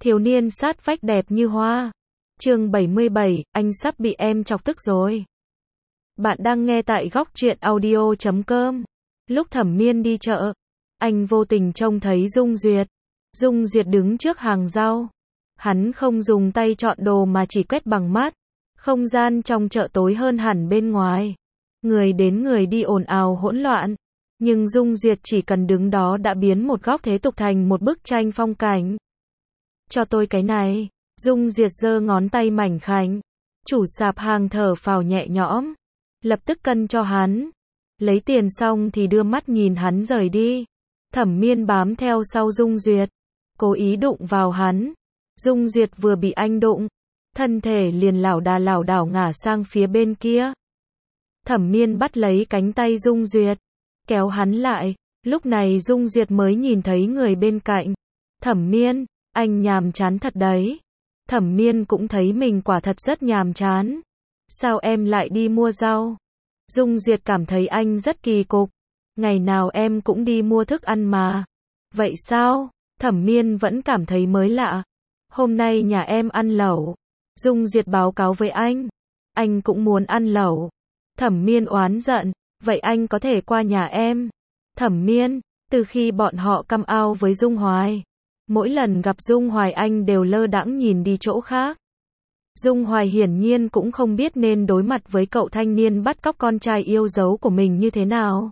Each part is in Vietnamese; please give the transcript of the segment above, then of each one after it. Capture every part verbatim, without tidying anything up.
Thiếu niên sát vách đẹp như hoa. Chương bảy mươi bảy, anh sắp bị em chọc tức rồi. Bạn đang nghe tại góc truyện audio chấm com. Lúc Thẩm Miên đi chợ, anh vô tình trông thấy Dung Duyệt. Dung Duyệt đứng trước hàng rau. Hắn không dùng tay chọn đồ mà chỉ quét bằng mắt. Không gian trong chợ tối hơn hẳn bên ngoài. Người đến người đi ồn ào hỗn loạn. Nhưng Dung Duyệt chỉ cần đứng đó đã biến một góc thế tục thành một bức tranh phong cảnh. Cho tôi cái này. Dung Duyệt giơ ngón tay mảnh khảnh. Chủ sạp hàng thở phào nhẹ nhõm. Lập tức cân cho hắn. Lấy tiền xong thì đưa mắt nhìn hắn rời đi. Thẩm Miên bám theo sau Dung Duyệt. Cố ý đụng vào hắn. Dung Duyệt vừa bị anh đụng. Thân thể liền lảo đà lảo đảo ngả sang phía bên kia. Thẩm Miên bắt lấy cánh tay Dung Duyệt. Kéo hắn lại. Lúc này Dung Duyệt mới nhìn thấy người bên cạnh. Thẩm Miên, anh nhàm chán thật đấy. Thẩm Miên cũng thấy mình quả thật rất nhàm chán. Sao em lại đi mua rau? Dung Duyệt cảm thấy anh rất kỳ cục. Ngày nào em cũng đi mua thức ăn mà. Vậy sao? Thẩm Miên vẫn cảm thấy mới lạ. Hôm nay nhà em ăn lẩu. Dung Duyệt báo cáo với anh. Anh cũng muốn ăn lẩu. Thẩm Miên oán giận. Vậy anh có thể qua nhà em. Thẩm Miên, từ khi bọn họ căm ao với Dung Hoài. Mỗi lần gặp Dung Hoài anh đều lơ đãng nhìn đi chỗ khác. Dung Hoài hiển nhiên cũng không biết nên đối mặt với cậu thanh niên bắt cóc con trai yêu dấu của mình như thế nào.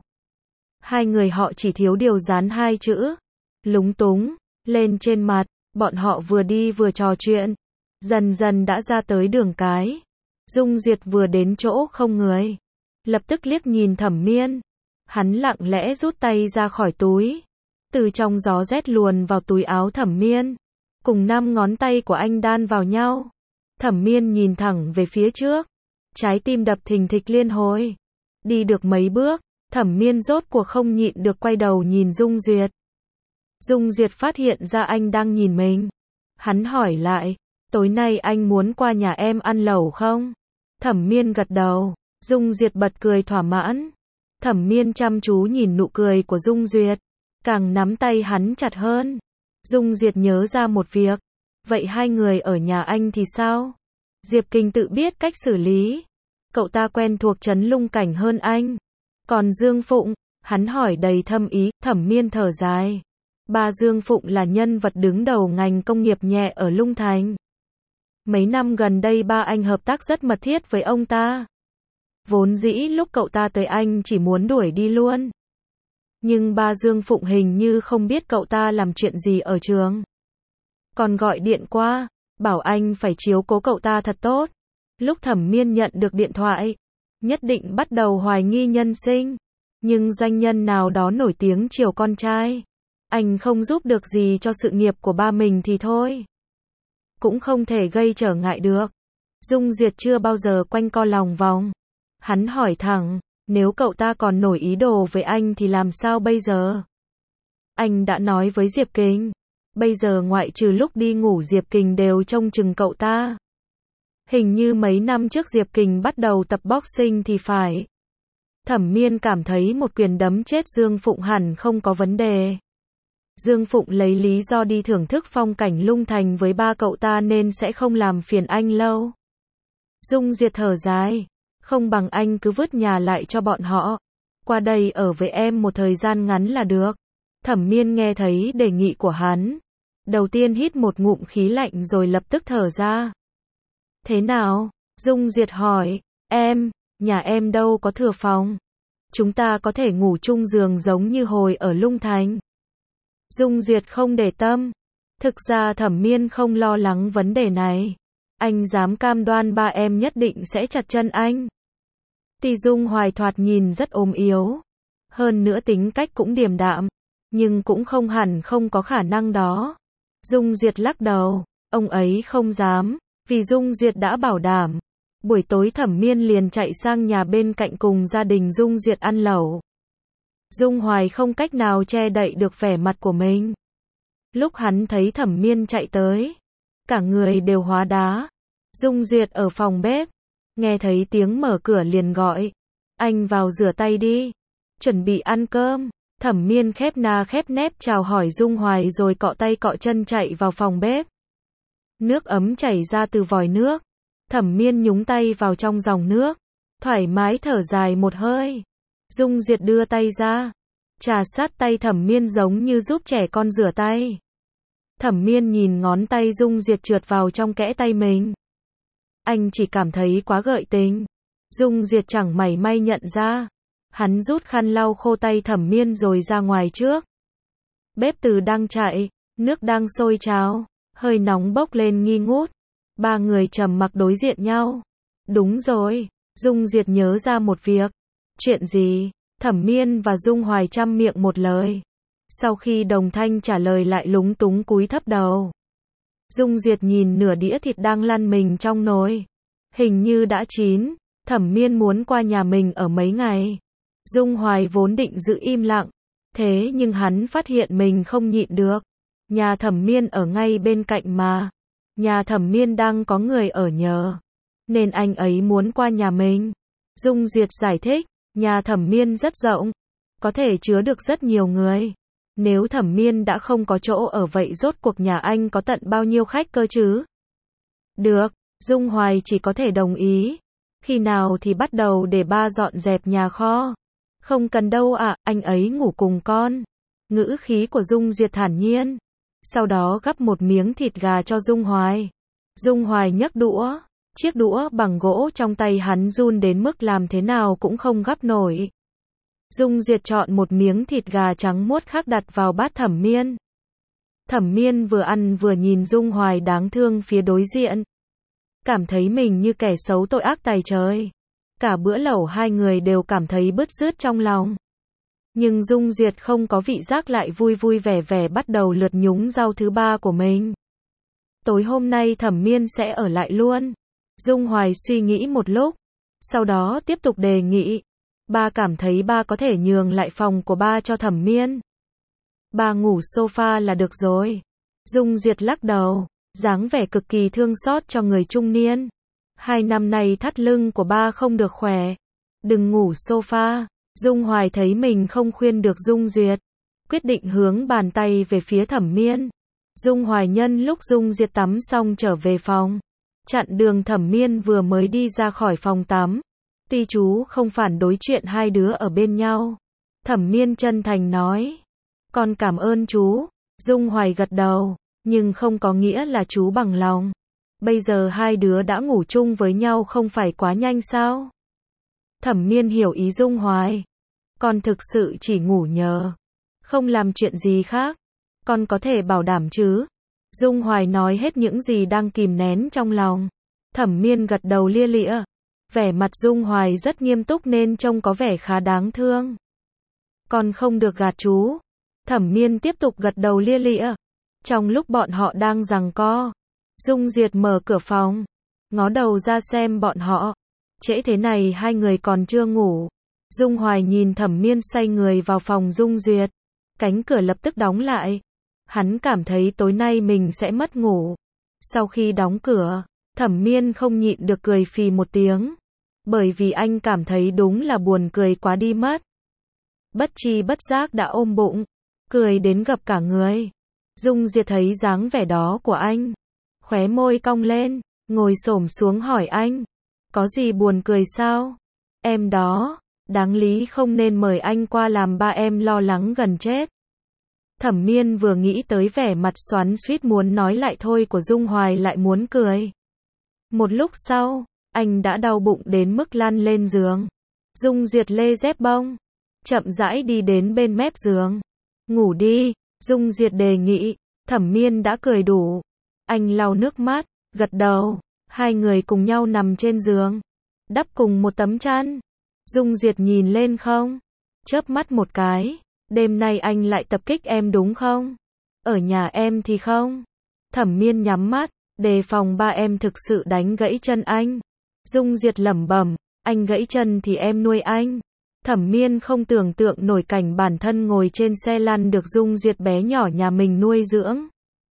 Hai người họ chỉ thiếu điều dán hai chữ. Lúng túng, lên trên mặt, bọn họ vừa đi vừa trò chuyện. Dần dần đã ra tới đường cái. Dung Duyệt vừa đến chỗ không người. Lập tức liếc nhìn Thẩm Miên. Hắn lặng lẽ rút tay ra khỏi túi. Từ trong gió rét luồn vào túi áo Thẩm Miên. Cùng năm ngón tay của anh đan vào nhau. Thẩm Miên nhìn thẳng về phía trước. Trái tim đập thình thịch liên hồi. Đi được mấy bước, Thẩm Miên rốt cuộc không nhịn được quay đầu nhìn Dung Duyệt. Dung Duyệt phát hiện ra anh đang nhìn mình. Hắn hỏi lại, tối nay anh muốn qua nhà em ăn lẩu không? Thẩm Miên gật đầu. Dung Duyệt bật cười thỏa mãn. Thẩm Miên chăm chú nhìn nụ cười của Dung Duyệt. Càng nắm tay hắn chặt hơn. Dung Duyệt nhớ ra một việc. Vậy hai người ở nhà anh thì sao? Diệp Kình tự biết cách xử lý. Cậu ta quen thuộc trấn Lung Cảnh hơn anh. Còn Dương Phụng, hắn hỏi đầy thâm ý. Thẩm Miên thở dài. Ba Dương Phụng là nhân vật đứng đầu ngành công nghiệp nhẹ ở Lung Thành. Mấy năm gần đây ba anh hợp tác rất mật thiết với ông ta. Vốn dĩ lúc cậu ta tới anh chỉ muốn đuổi đi luôn. Nhưng ba Dương Phụng hình như không biết cậu ta làm chuyện gì ở trường. Còn gọi điện qua, bảo anh phải chiếu cố cậu ta thật tốt. Lúc Thẩm Miên nhận được điện thoại, nhất định bắt đầu hoài nghi nhân sinh. Nhưng doanh nhân nào đó nổi tiếng chiều con trai. Anh không giúp được gì cho sự nghiệp của ba mình thì thôi. Cũng không thể gây trở ngại được. Dung Duyệt chưa bao giờ quanh co lòng vòng. Hắn hỏi thẳng, nếu cậu ta còn nổi ý đồ với anh thì làm sao bây giờ? Anh đã nói với Diệp Kình. Bây giờ ngoại trừ lúc đi ngủ Diệp Kình đều trông chừng cậu ta. Hình như mấy năm trước Diệp Kình bắt đầu tập boxing thì phải. Thẩm Miên cảm thấy một quyền đấm chết Dương Phụng hẳn không có vấn đề. Dương Phụng lấy lý do đi thưởng thức phong cảnh Lung Thành với ba cậu ta nên sẽ không làm phiền anh lâu. Dung Duyệt thở dài. Không bằng anh cứ vứt nhà lại cho bọn họ. Qua đây ở với em một thời gian ngắn là được. Thẩm Miên nghe thấy đề nghị của hắn. Đầu tiên hít một ngụm khí lạnh rồi lập tức thở ra. Thế nào? Dung Duyệt hỏi. Em, nhà em đâu có thừa phòng. Chúng ta có thể ngủ chung giường giống như hồi ở Lung Thành. Dung Duyệt không để tâm. Thực ra Thẩm Miên không lo lắng vấn đề này. Anh dám cam đoan ba em nhất định sẽ chặt chân anh. Tuy Dung Hoài thoạt nhìn rất ốm yếu. Hơn nữa tính cách cũng điềm đạm. Nhưng cũng không hẳn không có khả năng đó. Dung Duyệt lắc đầu. Ông ấy không dám. Vì Dung Duyệt đã bảo đảm. Buổi tối Thẩm Miên liền chạy sang nhà bên cạnh cùng gia đình Dung Duyệt ăn lẩu. Dung Hoài không cách nào che đậy được vẻ mặt của mình. Lúc hắn thấy Thẩm Miên chạy tới. Cả người đều hóa đá. Dung Duyệt ở phòng bếp. Nghe thấy tiếng mở cửa liền gọi. Anh vào rửa tay đi. Chuẩn bị ăn cơm. Thẩm Miên khép na khép nép chào hỏi Dung Hoài rồi cọ tay cọ chân chạy vào phòng bếp. Nước ấm chảy ra từ vòi nước. Thẩm Miên nhúng tay vào trong dòng nước, thoải mái thở dài một hơi. Dung Diệt đưa tay ra, trà sát tay Thẩm Miên giống như giúp trẻ con rửa tay. Thẩm Miên nhìn ngón tay Dung Diệt trượt vào trong kẽ tay mình. Anh chỉ cảm thấy quá gợi tình. Dung Diệt chẳng mảy may nhận ra. Hắn rút khăn lau khô tay Thẩm Miên rồi ra ngoài trước. Bếp từ đang chạy, nước đang sôi trào, hơi nóng bốc lên nghi ngút. Ba người trầm mặc đối diện nhau. Đúng rồi, Dung Diệt nhớ ra một việc. Chuyện gì? Thẩm Miên và Dung Hoài chăm miệng một lời. Sau khi Đồng Thanh trả lời lại lúng túng cúi thấp đầu. Dung Diệt nhìn nửa đĩa thịt đang lăn mình trong nồi. Hình như đã chín. Thẩm Miên muốn qua nhà mình ở mấy ngày. Dung Hoài vốn định giữ im lặng. Thế nhưng hắn phát hiện mình không nhịn được. Nhà Thẩm Miên ở ngay bên cạnh mà. Nhà Thẩm Miên đang có người ở nhờ. Nên anh ấy muốn qua nhà mình. Dung Diệt giải thích. Nhà Thẩm Miên rất rộng. Có thể chứa được rất nhiều người. Nếu Thẩm Miên đã không có chỗ ở vậy rốt cuộc nhà anh có tận bao nhiêu khách cơ chứ? Được, Dung Hoài chỉ có thể đồng ý. Khi nào thì bắt đầu để ba dọn dẹp nhà kho? Không cần đâu ạ, à, anh ấy ngủ cùng con. Ngữ khí của Dung Diệt thản nhiên. Sau đó gắp một miếng thịt gà cho Dung Hoài. Dung Hoài nhấc đũa. Chiếc đũa bằng gỗ trong tay hắn run đến mức làm thế nào cũng không gắp nổi. Dung Diệt chọn một miếng thịt gà trắng muốt khác đặt vào bát Thẩm Miên. Thẩm Miên vừa ăn vừa nhìn Dung Hoài đáng thương phía đối diện. Cảm thấy mình như kẻ xấu tội ác tày trời. Cả bữa lẩu hai người đều cảm thấy bứt rứt trong lòng. Nhưng Dung Diệt không có vị giác lại vui vui vẻ vẻ bắt đầu lượt nhúng rau thứ ba của mình. Tối hôm nay Thẩm Miên sẽ ở lại luôn. Dung Hoài suy nghĩ một lúc. Sau đó tiếp tục đề nghị. Ba cảm thấy ba có thể nhường lại phòng của ba cho Thẩm Miên. Ba ngủ sofa là được rồi. Dung Diệt lắc đầu, dáng vẻ cực kỳ thương xót cho người trung niên. Hai năm nay thắt lưng của ba không được khỏe. Đừng ngủ sofa. Dung Hoài thấy mình không khuyên được Dung Diệt. Quyết định hướng bàn tay về phía Thẩm Miên. Dung Hoài nhân lúc Dung Diệt tắm xong trở về phòng. Chặn đường Thẩm Miên vừa mới đi ra khỏi phòng tắm. Tuy chú không phản đối chuyện hai đứa ở bên nhau. Thẩm Miên chân thành nói. Con cảm ơn chú. Dung Hoài gật đầu. Nhưng không có nghĩa là chú bằng lòng. Bây giờ hai đứa đã ngủ chung với nhau không phải quá nhanh sao? Thẩm Miên hiểu ý Dung Hoài. Con thực sự chỉ ngủ nhờ. Không làm chuyện gì khác. Con có thể bảo đảm chứ? Dung Hoài nói hết những gì đang kìm nén trong lòng. Thẩm Miên gật đầu lia lịa. Vẻ mặt Dung Hoài rất nghiêm túc nên trông có vẻ khá đáng thương. Con không được gạt chú. Thẩm Miên tiếp tục gật đầu lia lịa. Trong lúc bọn họ đang giằng co, Dung Diệt mở cửa phòng, ngó đầu ra xem bọn họ. Trễ thế này hai người còn chưa ngủ. Dung Hoài nhìn Thẩm Miên xoay người vào phòng Dung Diệt. Cánh cửa lập tức đóng lại. Hắn cảm thấy tối nay mình sẽ mất ngủ. Sau khi đóng cửa, Thẩm Miên không nhịn được cười phì một tiếng. Bởi vì anh cảm thấy đúng là buồn cười quá đi mất. Bất tri bất giác đã ôm bụng, cười đến gập cả người. Dung Diệt thấy dáng vẻ đó của anh, khóe môi cong lên, ngồi xổm xuống hỏi anh. Có gì buồn cười sao? Em đó, đáng lý không nên mời anh qua làm ba em lo lắng gần chết. Thẩm Miên vừa nghĩ tới vẻ mặt xoắn xuýt muốn nói lại thôi của Dung Hoài lại muốn cười. Một lúc sau, anh đã đau bụng đến mức lăn lên giường. Dung Diệt lê dép bông, chậm rãi đi đến bên mép giường. Ngủ đi, Dung Diệt đề nghị. Thẩm Miên đã cười đủ. Anh lau nước mắt, gật đầu. Hai người cùng nhau nằm trên giường, đắp cùng một tấm chăn. Dung Diệt nhìn lên không, chớp mắt một cái. Đêm nay anh lại tập kích em đúng không? Ở nhà em thì không. Thẩm Miên nhắm mắt, đề phòng ba em thực sự đánh gãy chân anh. Dung Diệt lẩm bẩm, anh gãy chân thì em nuôi anh. Thẩm Miên không tưởng tượng nổi cảnh bản thân ngồi trên xe lăn được Dung Diệt bé nhỏ nhà mình nuôi dưỡng,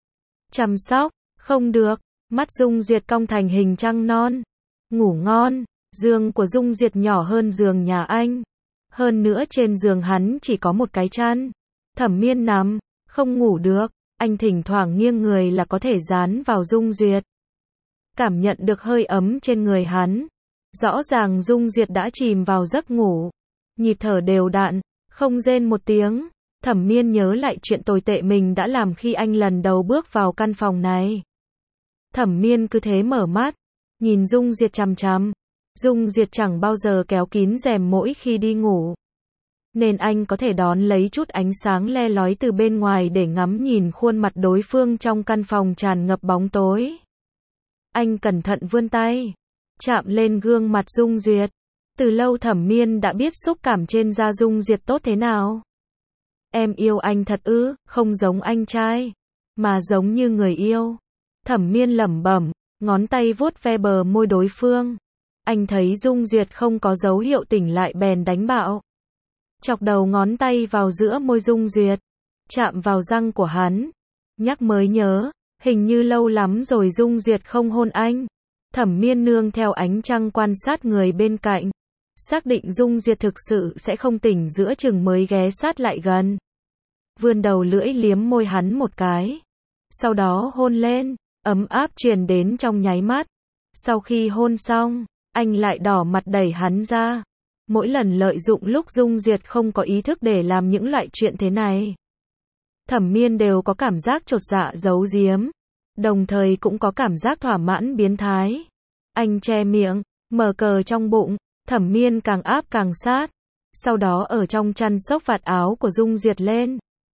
chăm sóc. Không được, mắt Dung Diệt cong thành hình trăng non. Ngủ ngon. Giường của Dung Diệt nhỏ hơn giường nhà anh. Hơn nữa trên giường hắn chỉ có một cái chăn. Thẩm Miên nằm, không ngủ được. Anh thỉnh thoảng nghiêng người là có thể dán vào Dung Duyệt. Cảm nhận được hơi ấm trên người hắn. Rõ ràng Dung Duyệt đã chìm vào giấc ngủ. Nhịp thở đều đặn, không rên một tiếng. Thẩm Miên nhớ lại chuyện tồi tệ mình đã làm khi anh lần đầu bước vào căn phòng này. Thẩm Miên cứ thế mở mắt, nhìn Dung Duyệt chằm chằm. Dung Duyệt chẳng bao giờ kéo kín rèm mỗi khi đi ngủ. Nên anh có thể đón lấy chút ánh sáng le lói từ bên ngoài để ngắm nhìn khuôn mặt đối phương trong căn phòng tràn ngập bóng tối. Anh cẩn thận vươn tay, chạm lên gương mặt Dung Duyệt. Từ lâu Thẩm Miên đã biết xúc cảm trên da Dung Duyệt tốt thế nào. Em yêu anh thật ư, không giống anh trai, mà giống như người yêu. Thẩm Miên lẩm bẩm, ngón tay vuốt ve bờ môi đối phương. Anh thấy Dung Duyệt không có dấu hiệu tỉnh lại bèn đánh bạo. Chọc đầu ngón tay vào giữa môi Dung Duyệt, chạm vào răng của hắn. Nhắc mới nhớ, hình như lâu lắm rồi Dung Duyệt không hôn anh. Thẩm Miên nương theo ánh trăng quan sát người bên cạnh. Xác định Dung Duyệt thực sự sẽ không tỉnh giữa chừng mới ghé sát lại gần. Vươn đầu lưỡi liếm môi hắn một cái. Sau đó hôn lên, ấm áp truyền đến trong nháy mắt. Sau khi hôn xong, anh lại đỏ mặt đẩy hắn ra. Mỗi lần lợi dụng lúc Dung Duyệt không có ý thức để làm những loại chuyện thế này. Thẩm Miên đều có cảm giác chột dạ giấu giếm. Đồng thời cũng có cảm giác thỏa mãn biến thái. Anh che miệng, mở cờ trong bụng. Thẩm Miên càng áp càng sát. Sau đó ở trong chăn xốc vạt áo của Dung Duyệt lên.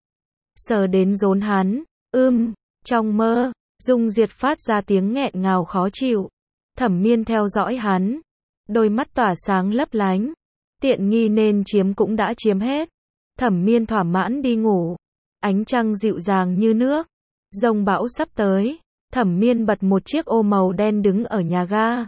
Sờ đến rốn hắn. Ưm, trong mơ, Dung Duyệt phát ra tiếng nghẹn ngào khó chịu. Thẩm Miên theo dõi hắn. Đôi mắt tỏa sáng lấp lánh. Tiện nghi nên chiếm cũng đã chiếm hết. Thẩm Miên thỏa mãn đi ngủ. Ánh trăng dịu dàng như nước. Giông bão sắp tới. Thẩm Miên bật một chiếc ô màu đen đứng ở nhà ga.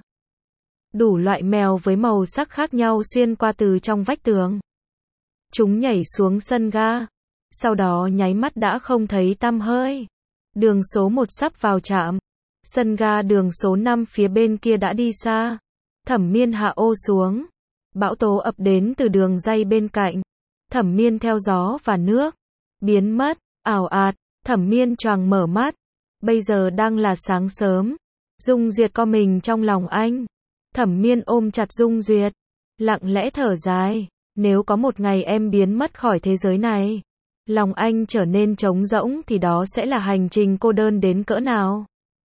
Đủ loại mèo với màu sắc khác nhau xuyên qua từ trong vách tường. Chúng nhảy xuống sân ga. Sau đó nháy mắt đã không thấy tăm hơi. Đường số một sắp vào trạm. Sân ga đường số năm phía bên kia đã đi xa. Thẩm Miên hạ ô xuống. Bão tố ập đến từ đường ray bên cạnh. Thẩm Miên theo gió và nước. Biến mất, ảo ạt. Thẩm Miên choàng mở mắt. Bây giờ đang là sáng sớm. Dung Duyệt co mình trong lòng anh. Thẩm Miên ôm chặt Dung Duyệt. Lặng lẽ thở dài. Nếu có một ngày em biến mất khỏi thế giới này, lòng anh trở nên trống rỗng thì đó sẽ là hành trình cô đơn đến cỡ nào.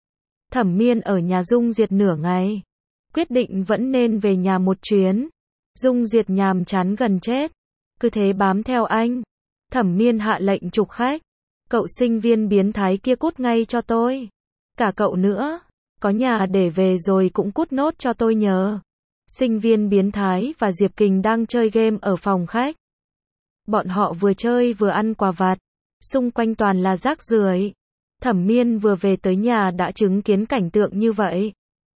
Thẩm Miên ở nhà Dung Duyệt nửa ngày. Quyết định vẫn nên về nhà một chuyến. Dung Duyệt nhàm chán gần chết. Cứ thế bám theo anh. Thẩm Miên hạ lệnh trục khách. Cậu sinh viên biến thái kia cút ngay cho tôi. Cả cậu nữa. Có nhà để về rồi cũng cút nốt cho tôi nhờ. Sinh viên biến thái và Diệp Kình đang chơi game ở phòng khách. Bọn họ vừa chơi vừa ăn quà vặt. Xung quanh toàn là rác rưởi. Thẩm Miên vừa về tới nhà đã chứng kiến cảnh tượng như vậy.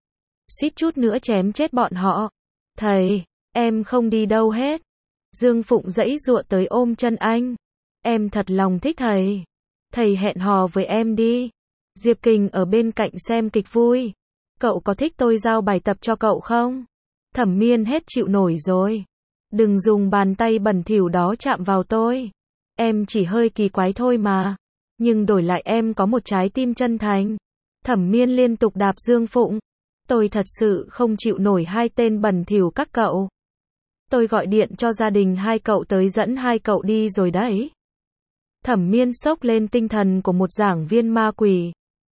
Suýt chút nữa chém chết bọn họ. Thầy, em không đi đâu hết. Dương Phụng giãy giụa tới ôm chân anh. Em thật lòng thích thầy. Thầy hẹn hò với em đi. Diệp Kình ở bên cạnh xem kịch vui. Cậu có thích tôi giao bài tập cho cậu không? Thẩm Miên hết chịu nổi rồi. Đừng dùng bàn tay bẩn thỉu đó chạm vào tôi. Em chỉ hơi kỳ quái thôi mà. Nhưng đổi lại em có một trái tim chân thành. Thẩm Miên liên tục đạp Dương Phụng. Tôi thật sự không chịu nổi hai tên bẩn thỉu các cậu. Tôi gọi điện cho gia đình hai cậu tới dẫn hai cậu đi rồi đấy. Thẩm Miên sốc lên tinh thần của một giảng viên ma quỷ.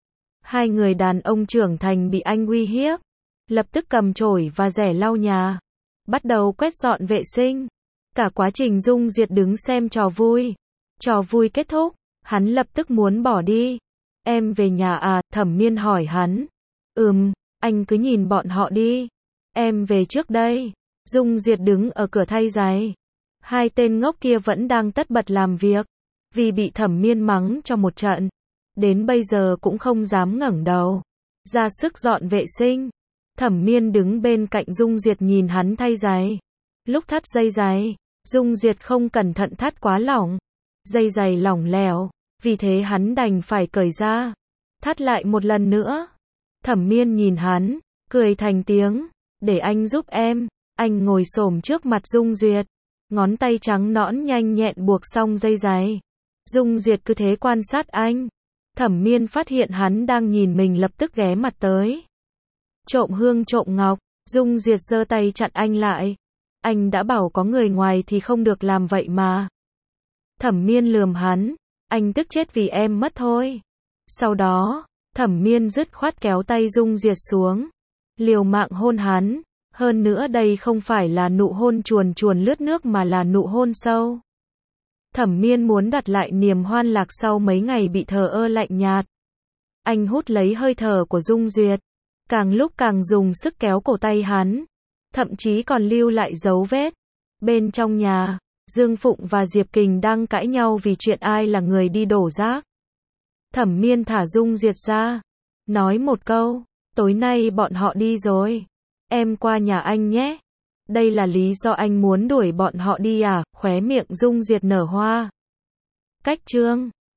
Hai người đàn ông trưởng thành bị anh uy hiếp. Lập tức cầm chổi và rẻ lau nhà. Bắt đầu quét dọn vệ sinh. Cả quá trình Dung Duyệt đứng xem trò vui. Trò vui kết thúc, hắn lập tức muốn bỏ đi. Em về nhà à? Thẩm Miên hỏi hắn. Ừm, anh cứ nhìn bọn họ đi. Em về trước đây. Dung Duyệt đứng ở cửa thay giày. Hai tên ngốc kia vẫn đang tất bật làm việc. Vì bị Thẩm Miên mắng cho một trận. Đến bây giờ cũng không dám ngẩng đầu. Ra sức dọn vệ sinh. Thẩm Miên đứng bên cạnh Dung Duyệt nhìn hắn thay giày. Lúc thắt dây giày, Dung Duyệt không cẩn thận thắt quá lỏng. Dây giày lỏng lẻo, vì thế hắn đành phải cởi ra. Thắt lại một lần nữa. Thẩm Miên nhìn hắn, cười thành tiếng. Để anh giúp em. Anh ngồi xổm trước mặt Dung Duyệt. Ngón tay trắng nõn nhanh nhẹn buộc xong dây giày. Dung Duyệt cứ thế quan sát anh. Thẩm Miên phát hiện hắn đang nhìn mình lập tức ghé mặt tới. Trộm hương trộm ngọc, Dung Duyệt giơ tay chặn anh lại. Anh đã bảo có người ngoài thì không được làm vậy mà. Thẩm Miên lườm hắn, anh tức chết vì em mất thôi. Sau đó, Thẩm Miên dứt khoát kéo tay Dung Duyệt xuống, liều mạng hôn hắn, hơn nữa đây không phải là nụ hôn chuồn chuồn lướt nước mà là nụ hôn sâu. Thẩm Miên muốn đặt lại niềm hoan lạc sau mấy ngày bị thờ ơ lạnh nhạt. Anh hút lấy hơi thở của Dung Duyệt, càng lúc càng dùng sức kéo cổ tay hắn, thậm chí còn lưu lại dấu vết. Bên trong nhà, Dương Phụng và Diệp Kình đang cãi nhau vì chuyện ai là người đi đổ rác. Thẩm Miên thả Dung Duyệt ra, nói một câu, tối nay bọn họ đi rồi, em qua nhà anh nhé. Đây là lý do anh muốn đuổi bọn họ đi à? Khóe miệng Dung Duyệt nở hoa. Cách chương